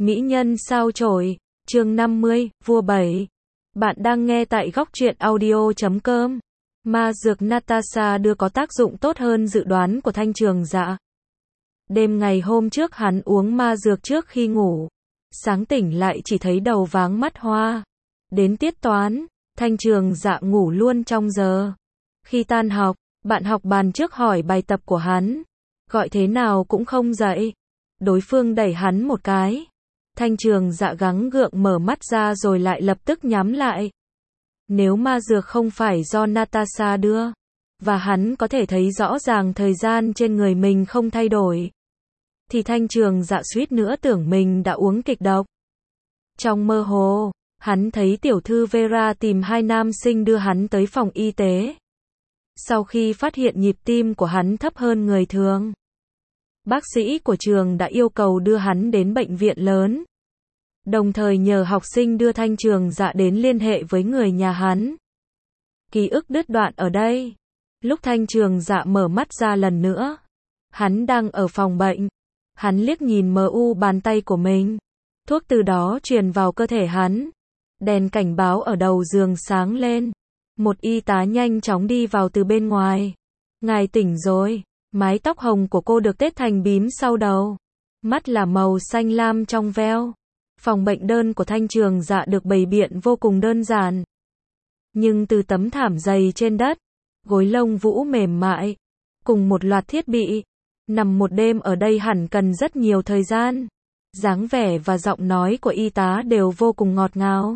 Mỹ nhân sao chổi, chương 50, vua 7. Bạn đang nghe tại góc truyện audio.com. Ma dược Natasha đưa có tác dụng tốt hơn dự đoán của Thanh Trường Dạ. Đêm ngày hôm trước hắn uống ma dược trước khi ngủ. Sáng tỉnh lại chỉ thấy đầu váng mắt hoa. Đến tiết toán, Thanh Trường Dạ ngủ luôn trong giờ. Khi tan học, bạn học bàn trước hỏi bài tập của hắn. Gọi thế nào cũng không dậy. Đối phương đẩy hắn một cái. Thanh Trường Dạ gắng gượng mở mắt ra rồi lại lập tức nhắm lại. Nếu ma dược không phải do Natasha đưa, và hắn có thể thấy rõ ràng thời gian trên người mình không thay đổi, thì Thanh Trường Dạ suýt nữa tưởng mình đã uống kịch độc. Trong mơ hồ, hắn thấy tiểu thư Vera tìm hai nam sinh đưa hắn tới phòng y tế. Sau khi phát hiện nhịp tim của hắn thấp hơn người thường, bác sĩ của trường đã yêu cầu đưa hắn đến bệnh viện lớn. Đồng thời nhờ học sinh đưa Thanh Trường Dạ đến liên hệ với người nhà hắn. Ký ức đứt đoạn ở đây. Lúc Thanh Trường Dạ mở mắt ra lần nữa, hắn đang ở phòng bệnh. Hắn liếc nhìn bàn tay của mình. Thuốc từ đó truyền vào cơ thể hắn. Đèn cảnh báo ở đầu giường sáng lên. Một y tá nhanh chóng đi vào từ bên ngoài. Ngài tỉnh rồi. Mái tóc hồng của cô được tết thành bím sau đầu. Mắt là màu xanh lam trong veo. Phòng bệnh đơn của Thanh Trường Dạ được bày biện vô cùng đơn giản. Nhưng từ tấm thảm dày trên đất, gối lông vũ mềm mại, cùng một loạt thiết bị, nằm một đêm ở đây hẳn cần rất nhiều thời gian. Dáng vẻ và giọng nói của y tá đều vô cùng ngọt ngào.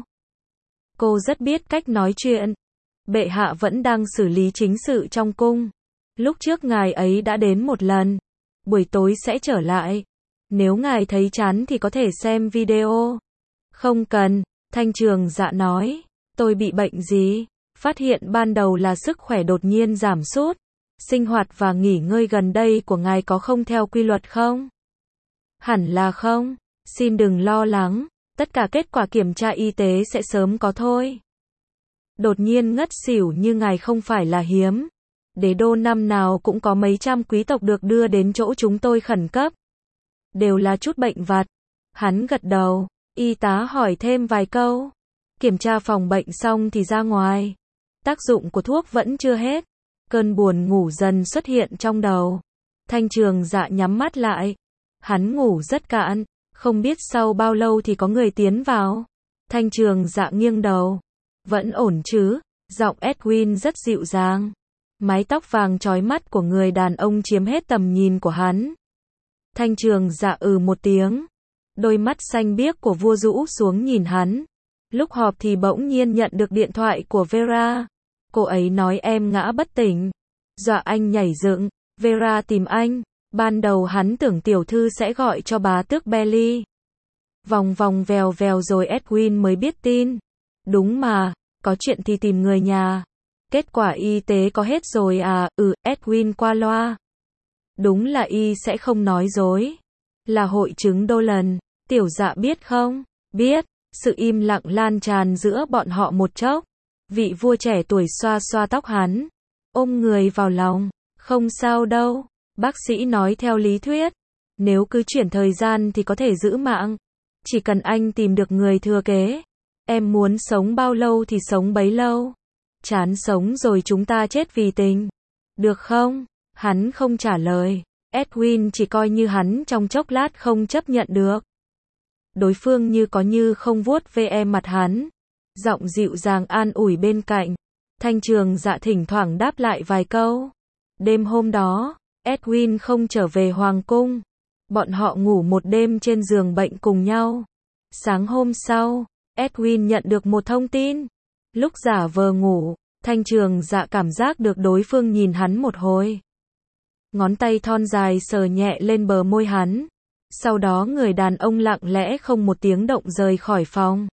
Cô rất biết cách nói chuyện. Bệ hạ vẫn đang xử lý chính sự trong cung. Lúc trước ngài ấy đã đến một lần. Buổi tối sẽ trở lại. Nếu ngài thấy chán thì có thể xem video. Không cần, Thanh Trường Dạ nói. Tôi bị bệnh gì? Phát hiện ban đầu là sức khỏe đột nhiên giảm sút. Sinh hoạt và nghỉ ngơi gần đây của ngài có không theo quy luật không? Hẳn là không. Xin đừng lo lắng. Tất cả kết quả kiểm tra y tế sẽ sớm có thôi. Đột nhiên ngất xỉu như ngài không phải là hiếm. Đế đô năm nào cũng có mấy trăm quý tộc được đưa đến chỗ chúng tôi khẩn cấp. Đều là chút bệnh vặt. Hắn gật đầu. Y tá hỏi thêm vài câu. Kiểm tra phòng bệnh xong thì ra ngoài. Tác dụng của thuốc vẫn chưa hết. Cơn buồn ngủ dần xuất hiện trong đầu. Thanh Trường Dạ nhắm mắt lại. Hắn ngủ rất cạn. Không biết sau bao lâu thì có người tiến vào. Thanh Trường Dạ nghiêng đầu. Vẫn ổn chứ? Giọng Edwin rất dịu dàng. Mái tóc vàng chói mắt của người đàn ông chiếm hết tầm nhìn của hắn. Thanh Trường Dạ một tiếng. Đôi mắt xanh biếc của vua rũ xuống nhìn hắn. Lúc họp thì bỗng nhiên nhận được điện thoại của Vera. Cô ấy nói em ngã bất tỉnh. Dọa anh nhảy dựng. Vera tìm anh. Ban đầu hắn tưởng tiểu thư sẽ gọi cho bá tước Belly. Vòng vòng vèo vèo rồi Edwin mới biết tin. Đúng mà, có chuyện thì tìm người nhà. Kết quả y tế có hết rồi à? Edwin qua loa. Đúng là y sẽ không nói dối. Là hội chứng Dolan. Tiểu Dạ biết không? Biết. Sự im lặng lan tràn giữa bọn họ một chốc. Vị vua trẻ tuổi xoa xoa tóc hắn. Ôm người vào lòng. Không sao đâu. Bác sĩ nói theo lý thuyết. Nếu cứ chuyển thời gian thì có thể giữ mạng. Chỉ cần anh tìm được người thừa kế. Em muốn sống bao lâu thì sống bấy lâu. Chán sống rồi chúng ta chết vì tình. Được không? Hắn không trả lời. Edwin chỉ coi như hắn trong chốc lát không chấp nhận được. Đối phương như có như không vuốt ve mặt hắn. Giọng dịu dàng an ủi bên cạnh. Thanh Trường Dạ thỉnh thoảng đáp lại vài câu. Đêm hôm đó, Edwin không trở về hoàng cung. Bọn họ ngủ một đêm trên giường bệnh cùng nhau. Sáng hôm sau, Edwin nhận được một thông tin. Lúc giả vờ ngủ, Thanh Trường Dạ cảm giác được đối phương nhìn hắn một hồi. Ngón tay thon dài sờ nhẹ lên bờ môi hắn. Sau đó người đàn ông lặng lẽ không một tiếng động rời khỏi phòng.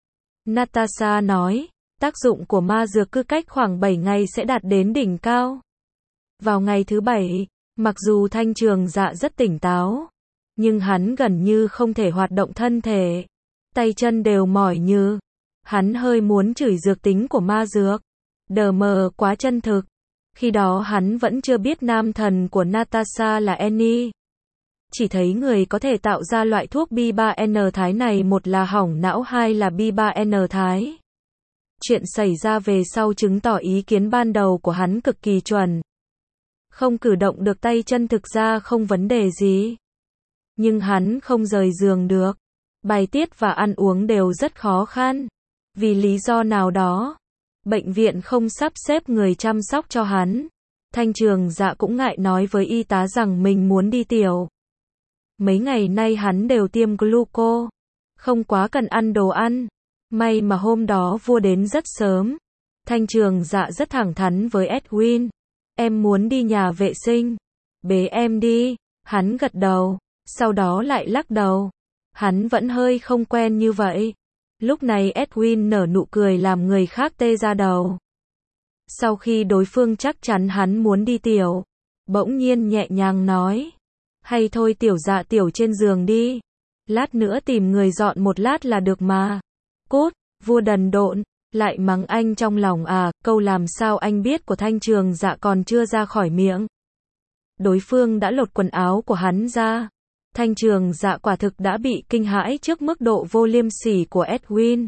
Natasha nói, tác dụng của ma dược cứ cách khoảng 7 ngày sẽ đạt đến đỉnh cao. Vào ngày thứ 7, mặc dù Thanh Trường Dạ rất tỉnh táo, nhưng hắn gần như không thể hoạt động thân thể. Tay chân đều mỏi như. Hắn hơi muốn chửi dược tính của ma dược. Đờ mờ quá chân thực. Khi đó hắn vẫn chưa biết nam thần của Natasha là Annie. chỉ thấy người có thể tạo ra loại thuốc B3N thái này một là hỏng não, hai là B3N thái. Chuyện xảy ra về sau chứng tỏ ý kiến ban đầu của hắn cực kỳ chuẩn. Không cử động được tay chân thực ra không vấn đề gì. Nhưng hắn không rời giường được. Bài tiết và ăn uống đều rất khó khăn. Vì lý do nào đó, bệnh viện không sắp xếp người chăm sóc cho hắn. Thanh Trường Dạ cũng ngại nói với y tá rằng mình muốn đi tiểu. Mấy ngày nay hắn đều tiêm gluco, không quá cần ăn đồ ăn. May mà hôm đó vua đến rất sớm. Thanh Trường Dạ rất thẳng thắn với Edwin. Em muốn đi nhà vệ sinh. Bế em đi. Hắn gật đầu, sau đó lại lắc đầu. Hắn vẫn hơi không quen như vậy. Lúc này Edwin nở nụ cười làm người khác tê da đầu. Sau khi đối phương chắc chắn hắn muốn đi tiểu, bỗng nhiên nhẹ nhàng nói. Hay thôi Tiểu Dạ tiểu trên giường đi. Lát nữa tìm người dọn một lát là được mà. Cút, vua đần độn, lại mắng anh trong lòng à, câu làm sao anh biết của Thanh Trường Dạ còn chưa ra khỏi miệng. Đối phương đã lột quần áo của hắn ra. Thanh Trường Dạ quả thực đã bị kinh hãi trước mức độ vô liêm sỉ của Edwin.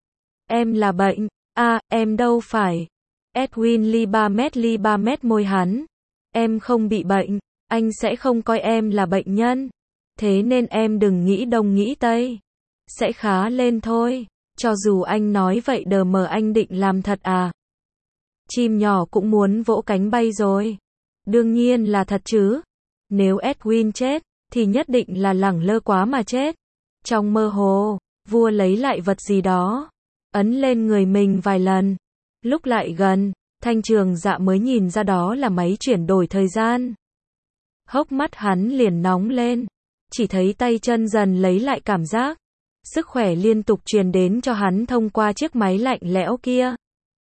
Em là bệnh, em đâu phải. Edwin li ba mét môi hắn. Em không bị bệnh, anh sẽ không coi em là bệnh nhân. Thế nên em đừng nghĩ đông nghĩ tây. Sẽ khá lên thôi. Cho dù anh nói vậy đờ mờ anh định làm thật à? Chim nhỏ cũng muốn vỗ cánh bay rồi. Đương nhiên là thật chứ. Nếu Edwin chết, thì nhất định là lẳng lơ quá mà chết. Trong mơ hồ, vua lấy lại vật gì đó, ấn lên người mình vài lần. Lúc lại gần, Thanh Trường Dạ mới nhìn ra đó là máy chuyển đổi thời gian. Hốc mắt hắn liền nóng lên. Chỉ thấy tay chân dần lấy lại cảm giác. Sức khỏe liên tục truyền đến cho hắn thông qua chiếc máy lạnh lẽo kia.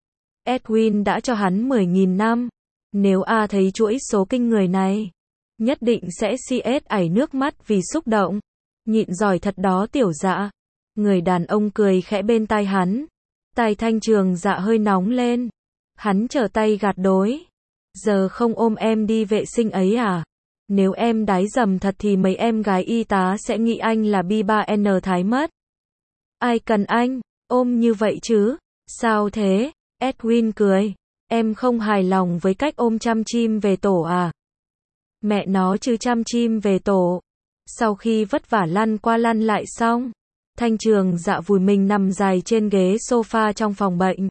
Edwin đã cho hắn 10.000 năm. Nếu thấy chuỗi số kinh người này, nhất định sẽ CS ảy nước mắt vì xúc động. Nhịn giỏi thật đó Tiểu Dạ. Người đàn ông cười khẽ bên tai hắn. Tai Thanh Trường Dạ hơi nóng lên. Hắn trở tay gạt đối. Giờ không ôm em đi vệ sinh ấy à? Nếu em đái dầm thật thì mấy em gái y tá sẽ nghĩ anh là B3N thái mất. Ai cần anh ôm như vậy chứ? Sao thế? Edwin cười. Em không hài lòng với cách ôm chăm chim về tổ à? Mẹ nó chứ chăm chim về tổ. Sau khi vất vả lăn qua lăn lại xong, Thanh Trường Dạ vùi mình nằm dài trên ghế sofa trong phòng bệnh.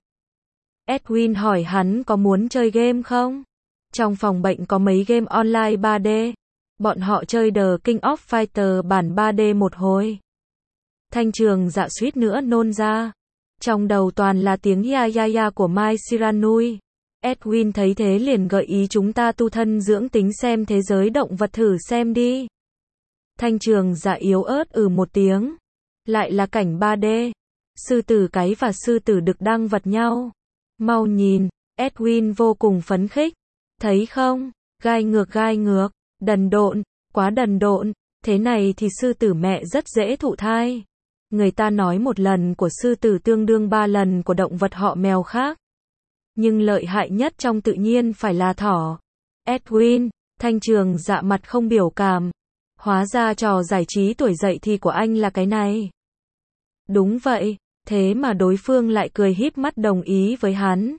Edwin hỏi hắn có muốn chơi game không? Trong phòng bệnh có mấy game online 3D. Bọn họ chơi The King of Fighter bản 3D một hồi. Thanh Trường Dạ suýt nữa nôn ra. Trong đầu toàn là tiếng ya ya ya của Mai Shiranui. Edwin thấy thế liền gợi ý chúng ta tu thân dưỡng tính xem thế giới động vật thử xem đi. Thanh Trường Dạ yếu ớt một tiếng. Lại là cảnh 3D. Sư tử cái và sư tử đực đang vật nhau. Mau nhìn, Edwin vô cùng phấn khích. Thấy không? Gai ngược, đần độn, quá đần độn. Thế này thì sư tử mẹ rất dễ thụ thai. Người ta nói một lần của sư tử tương đương 3 lần của động vật họ mèo khác. Nhưng lợi hại nhất trong tự nhiên phải là thỏ. Edwin, Thanh Trường Dạ mặt không biểu cảm. Hóa ra trò giải trí tuổi dậy thì của anh là cái này. Đúng vậy, thế mà đối phương lại cười híp mắt đồng ý với hắn.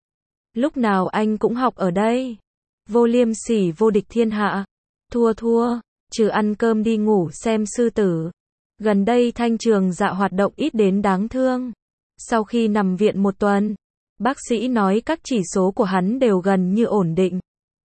Lúc nào anh cũng học ở đây. Vô liêm sỉ vô địch thiên hạ. Thua, trừ ăn cơm đi ngủ xem sư tử. Gần đây Thanh Trường Dạ hoạt động ít đến đáng thương. Sau khi nằm viện một tuần, bác sĩ nói các chỉ số của hắn đều gần như ổn định.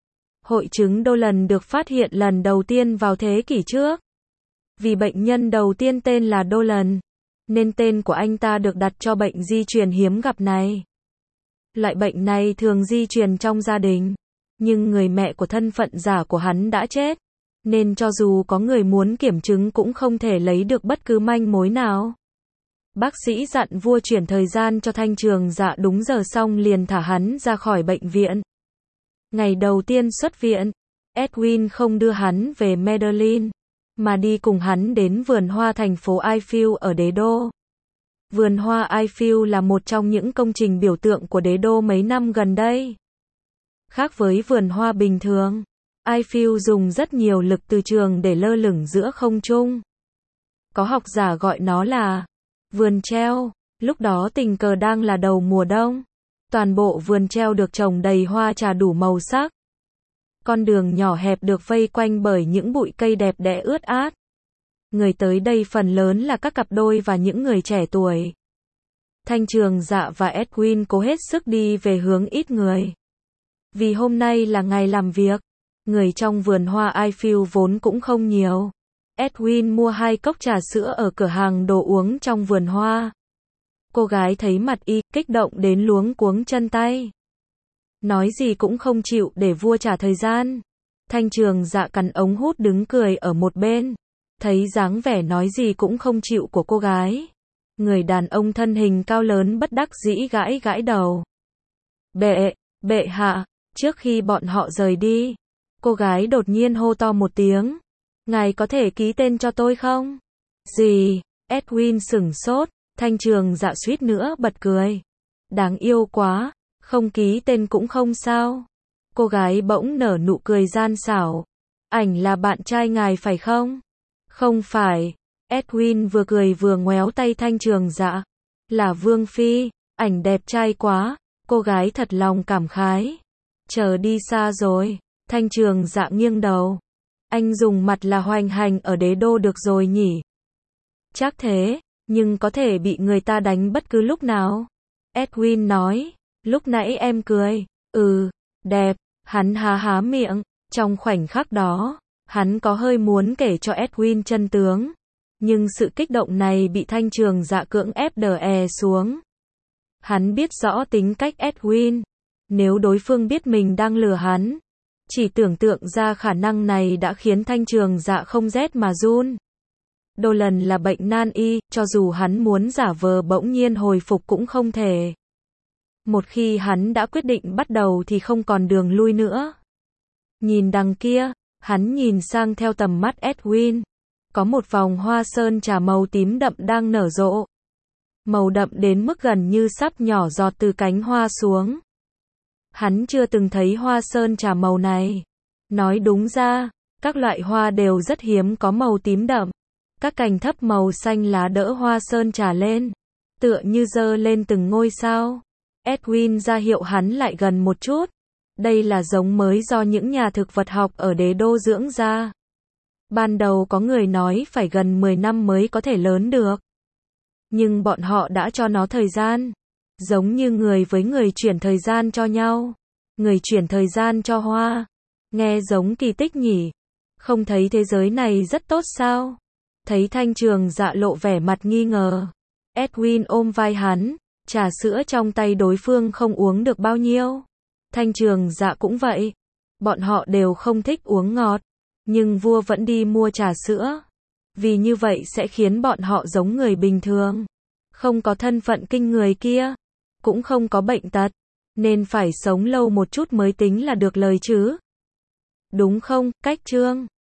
Hội chứng Dolan được phát hiện lần đầu tiên vào thế kỷ trước. Vì bệnh nhân đầu tiên tên là Dolan, nên tên của anh ta được đặt cho bệnh di truyền hiếm gặp này. Loại bệnh này thường di truyền trong gia đình, nhưng người mẹ của thân phận giả của hắn đã chết, nên cho dù có người muốn kiểm chứng cũng không thể lấy được bất cứ manh mối nào. Bác sĩ dặn vua chuyển thời gian cho Thanh Trường Dạ đúng giờ xong liền thả hắn ra khỏi bệnh viện. Ngày đầu tiên xuất viện, Edwin không đưa hắn về Medellin, mà đi cùng hắn đến vườn hoa thành phố Eiffel ở đế đô. Vườn hoa Eiffel là một trong những công trình biểu tượng của đế đô mấy năm gần đây. Khác với vườn hoa bình thường, Eiffel dùng rất nhiều lực từ trường để lơ lửng giữa không trung. Có học giả gọi nó là vườn treo. Lúc đó tình cờ đang là đầu mùa đông. Toàn bộ vườn treo được trồng đầy hoa trà đủ màu sắc. Con đường nhỏ hẹp được vây quanh bởi những bụi cây đẹp đẽ ướt át. Người tới đây phần lớn là các cặp đôi và những người trẻ tuổi. Thanh Trường Dạ và Edwin cố hết sức đi về hướng ít người. Vì hôm nay là ngày làm việc, người trong vườn hoa Eiffel vốn cũng không nhiều. Edwin mua 2 cốc trà sữa ở cửa hàng đồ uống trong vườn hoa. Cô gái thấy mặt y, kích động đến luống cuống chân tay. Nói gì cũng không chịu để vua trả thời gian. Thanh Trường Dạ cắn ống hút đứng cười ở một bên. Thấy dáng vẻ nói gì cũng không chịu của cô gái. Người đàn ông thân hình cao lớn bất đắc dĩ gãi gãi đầu. Bệ hạ, trước khi bọn họ rời đi, cô gái đột nhiên hô to một tiếng. Ngài có thể ký tên cho tôi không? Gì? Edwin sửng sốt, Thanh Trường Dạ suýt nữa bật cười. Đáng yêu quá, không ký tên cũng không sao. Cô gái bỗng nở nụ cười gian xảo. Ảnh là bạn trai ngài phải không? Không phải. Edwin vừa cười vừa ngoéo tay Thanh Trường Dạ. Là Vương Phi, ảnh đẹp trai quá. Cô gái thật lòng cảm khái. Chờ đi xa rồi. Thanh Trường Dạ nghiêng đầu. Anh dùng mặt là hoành hành ở đế đô được rồi nhỉ? Chắc thế, nhưng có thể bị người ta đánh bất cứ lúc nào. Edwin nói, lúc nãy em cười. Đẹp. Hắn há há miệng. Trong khoảnh khắc đó, hắn có hơi muốn kể cho Edwin chân tướng. Nhưng sự kích động này bị Thanh Trường Dạ cưỡng ép đè xuống. Hắn biết rõ tính cách Edwin. Nếu đối phương biết mình đang lừa hắn, chỉ tưởng tượng ra khả năng này đã khiến Thanh Trường Dạ không rét mà run. Dolan là bệnh nan y, cho dù hắn muốn giả vờ bỗng nhiên hồi phục cũng không thể. Một khi hắn đã quyết định bắt đầu thì không còn đường lui nữa. Nhìn đằng kia, hắn nhìn sang theo tầm mắt Edwin. Có một vòng hoa sơn trà màu tím đậm đang nở rộ. Màu đậm đến mức gần như sắp nhỏ giọt từ cánh hoa xuống. Hắn chưa từng thấy hoa sơn trà màu này. Nói đúng ra, các loại hoa đều rất hiếm có màu tím đậm. Các cành thấp màu xanh lá đỡ hoa sơn trà lên, tựa như giơ lên từng ngôi sao. Edwin ra hiệu hắn lại gần một chút. Đây là giống mới do những nhà thực vật học ở đế đô dưỡng ra. Ban đầu có người nói phải gần 10 năm mới có thể lớn được. Nhưng bọn họ đã cho nó thời gian. Giống như người với người chuyển thời gian cho nhau. Người chuyển thời gian cho hoa. Nghe giống kỳ tích nhỉ? Không thấy thế giới này rất tốt sao? Thấy Thanh Trường Dạ lộ vẻ mặt nghi ngờ. Edwin ôm vai hắn. Trà sữa trong tay đối phương không uống được bao nhiêu. Thanh Trường Dạ cũng vậy. Bọn họ đều không thích uống ngọt. Nhưng vua vẫn đi mua trà sữa. Vì như vậy sẽ khiến bọn họ giống người bình thường. Không có thân phận kinh người kia. Cũng không có bệnh tật. Nên phải sống lâu một chút mới tính là được lời chứ. Đúng không, Cách Trương?